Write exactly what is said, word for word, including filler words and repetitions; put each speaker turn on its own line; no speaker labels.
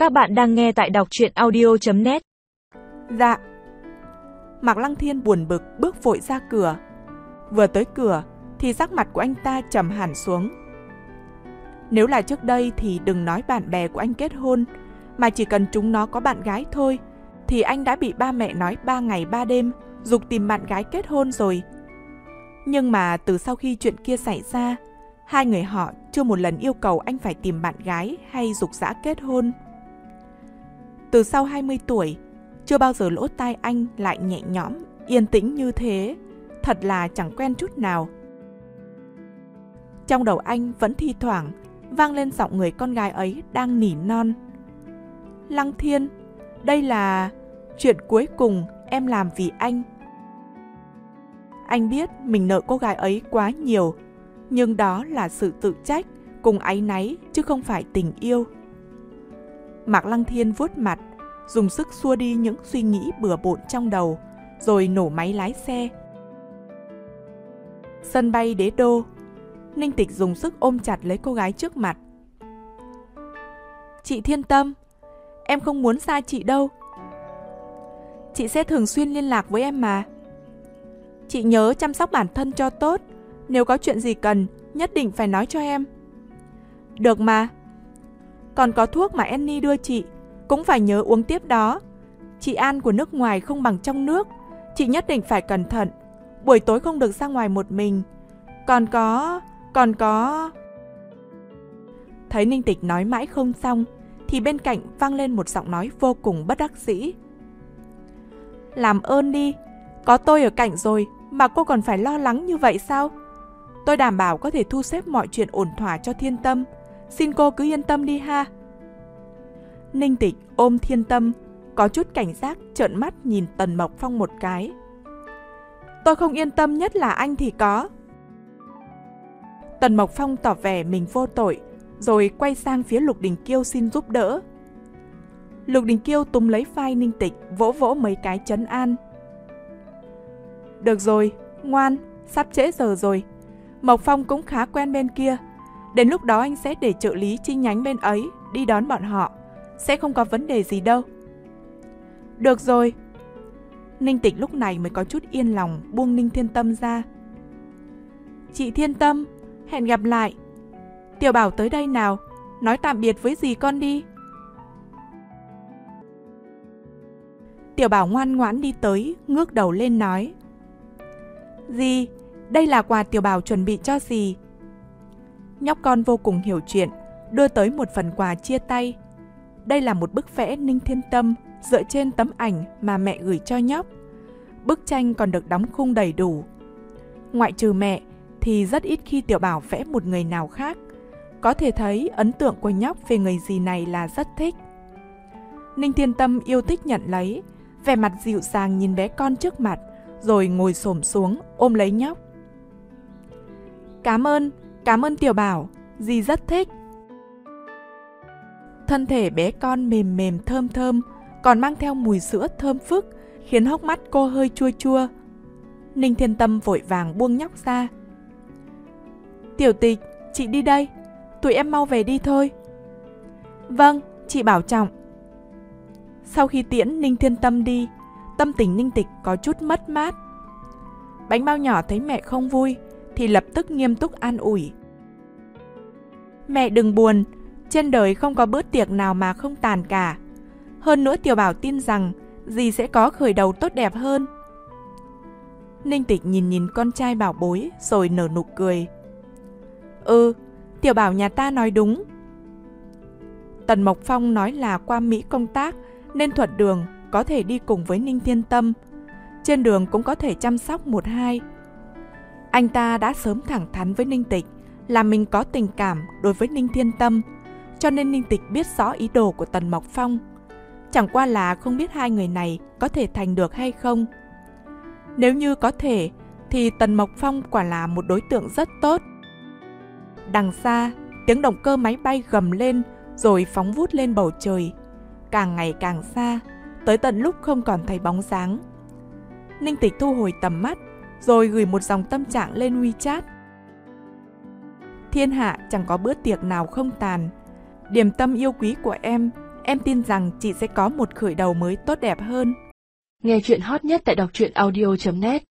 Các bạn đang nghe tại đọc truyện audio chấm net.
Dạ. Mạc Lăng Thiên buồn bực bước vội ra cửa. Vừa tới cửa thì sắc mặt của anh ta trầm hẳn xuống. Nếu là trước đây thì đừng nói bạn bè của anh kết hôn, mà chỉ cần chúng nó có bạn gái thôi thì anh đã bị ba mẹ nói ba ngày ba đêm giục tìm bạn gái kết hôn rồi. Nhưng mà từ sau khi chuyện kia xảy ra, hai người họ chưa một lần yêu cầu anh phải tìm bạn gái hay giục giã kết hôn. Từ sau hai mươi tuổi, chưa bao giờ lỗ tai anh lại nhẹ nhõm, yên tĩnh như thế. Thật là chẳng quen chút nào. Trong đầu anh vẫn thi thoảng vang lên giọng người con gái ấy đang nỉ non. Lăng Thiên, đây là chuyện cuối cùng em làm vì anh. Anh biết mình nợ cô gái ấy quá nhiều, nhưng đó là sự tự trách cùng áy náy chứ không phải tình yêu. Mạc Lăng Thiên vuốt mặt, dùng sức xua đi những suy nghĩ bừa bộn trong đầu, rồi nổ máy lái xe. Sân bay Đế Đô, Ninh Tịch dùng sức ôm chặt lấy cô gái trước mặt. Chị Thiên Tâm, em không muốn xa chị đâu. Chị sẽ thường xuyên liên lạc với em mà. Chị nhớ chăm sóc bản thân cho tốt, nếu có chuyện gì cần, nhất định phải nói cho em. Được mà. Còn có thuốc mà Annie đưa chị, cũng phải nhớ uống tiếp đó. Chị An của nước ngoài không bằng trong nước, chị nhất định phải cẩn thận. Buổi tối không được ra ngoài một mình. Còn có... còn có... Thấy Ninh Tịch nói mãi không xong, thì bên cạnh vang lên một giọng nói vô cùng bất đắc dĩ. Làm ơn đi, có tôi ở cạnh rồi mà cô còn phải lo lắng như vậy sao? Tôi đảm bảo có thể thu xếp mọi chuyện ổn thỏa cho Thiên Tâm. Xin cô cứ yên tâm đi ha. Ninh Tịch ôm Thiên Tâm, có chút cảnh giác trợn mắt nhìn Tần Mộc Phong một cái. Tôi không yên tâm nhất là anh thì có. Tần Mộc Phong tỏ vẻ mình vô tội, rồi quay sang phía Lục Đình Kiêu xin giúp đỡ. Lục Đình Kiêu túm lấy vai Ninh Tịch, vỗ vỗ mấy cái trấn an. Được rồi, ngoan, sắp trễ giờ rồi. Mộc Phong cũng khá quen bên kia. Đến lúc đó anh sẽ để trợ lý chi nhánh bên ấy đi đón bọn họ. Sẽ không có vấn đề gì đâu. Được rồi. Ninh Tịch lúc này mới có chút yên lòng buông Ninh Thiên Tâm ra. Chị Thiên Tâm, hẹn gặp lại. Tiểu Bảo tới đây nào, nói tạm biệt với dì con đi. Tiểu Bảo ngoan ngoãn đi tới, ngước đầu lên nói. Dì, đây là quà Tiểu Bảo chuẩn bị cho dì. Nhóc con vô cùng hiểu chuyện, đưa tới một phần quà chia tay. Đây là một bức vẽ Ninh Thiên Tâm dựa trên tấm ảnh mà mẹ gửi cho nhóc. Bức tranh còn được đóng khung đầy đủ. Ngoại trừ mẹ thì rất ít khi Tiểu Bảo vẽ một người nào khác. Có thể thấy ấn tượng của nhóc về người dì này là rất thích. Ninh Thiên Tâm yêu thích nhận lấy, vẻ mặt dịu dàng nhìn bé con trước mặt, rồi ngồi xổm xuống ôm lấy nhóc. Cảm ơn, cảm ơn Tiểu Bảo, dì rất thích. Thân thể bé con mềm mềm thơm thơm, còn mang theo mùi sữa thơm phức, khiến hốc mắt cô hơi chua chua. Ninh Thiên Tâm vội vàng buông nhóc ra. Tiểu Tịch, chị đi đây, tụi em mau về đi thôi. Vâng, chị bảo trọng. Sau khi tiễn Ninh Thiên Tâm đi, tâm tình Ninh Tịch có chút mất mát. Bánh bao nhỏ thấy mẹ không vui thì lập tức nghiêm túc an ủi. Mẹ đừng buồn, trên đời không có bữa tiệc nào mà không tàn cả. Hơn nữa Tiểu Bảo tin rằng dì sẽ có khởi đầu tốt đẹp hơn. Ninh Tịch nhìn nhìn con trai bảo bối rồi nở nụ cười. Ừ, Tiểu Bảo nhà ta nói đúng. Tần Mộc Phong nói là qua Mỹ công tác nên thuận đường có thể đi cùng với Ninh Thiên Tâm. Trên đường cũng có thể chăm sóc một hai. Anh ta đã sớm thẳng thắn với Ninh Tịch là mình có tình cảm đối với Ninh Thiên Tâm, cho nên Ninh Tịch biết rõ ý đồ của Tần Mộc Phong. Chẳng qua là không biết hai người này có thể thành được hay không. Nếu như có thể thì Tần Mộc Phong quả là một đối tượng rất tốt. Đằng xa, tiếng động cơ máy bay gầm lên rồi phóng vút lên bầu trời. Càng ngày càng xa, tới tận lúc không còn thấy bóng dáng. Ninh Tịch thu hồi tầm mắt, rồi gửi một dòng tâm trạng lên WeChat. Thiên hạ chẳng có bữa tiệc nào không tàn. Điểm tâm yêu quý của em, Em tin rằng chị sẽ có một khởi đầu mới tốt đẹp hơn.
Nghe chuyện hot nhất tại đọc truyện audio chấm net.